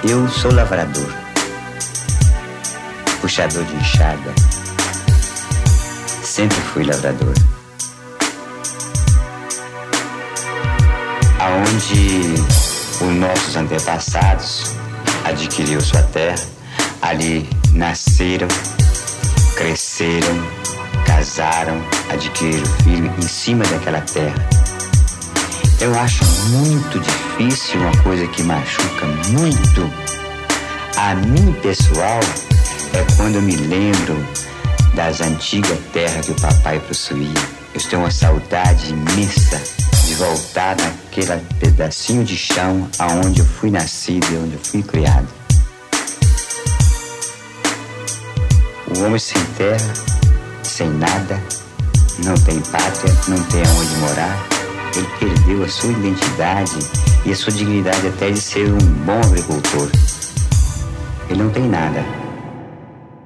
Eu sou lavrador, puxador de enxada, sempre fui lavrador. Aonde os nossos antepassados adquiriram sua terra, ali nasceram, cresceram, casaram, adquiriram filho em cima daquela terra. Eu acho muito difícil, uma coisa que machuca muito a mim pessoal, é quando eu me lembro das antigas terras que o papai possuía. Eu tenho uma saudade imensa de voltar naquele pedacinho de chão aonde eu fui nascido e onde eu fui criado. O homem sem terra, sem nada, não tem pátria, não tem aonde morar. Ele perdeu a sua identidade e a sua dignidade até de ser um bom agricultor. Ele não tem nada.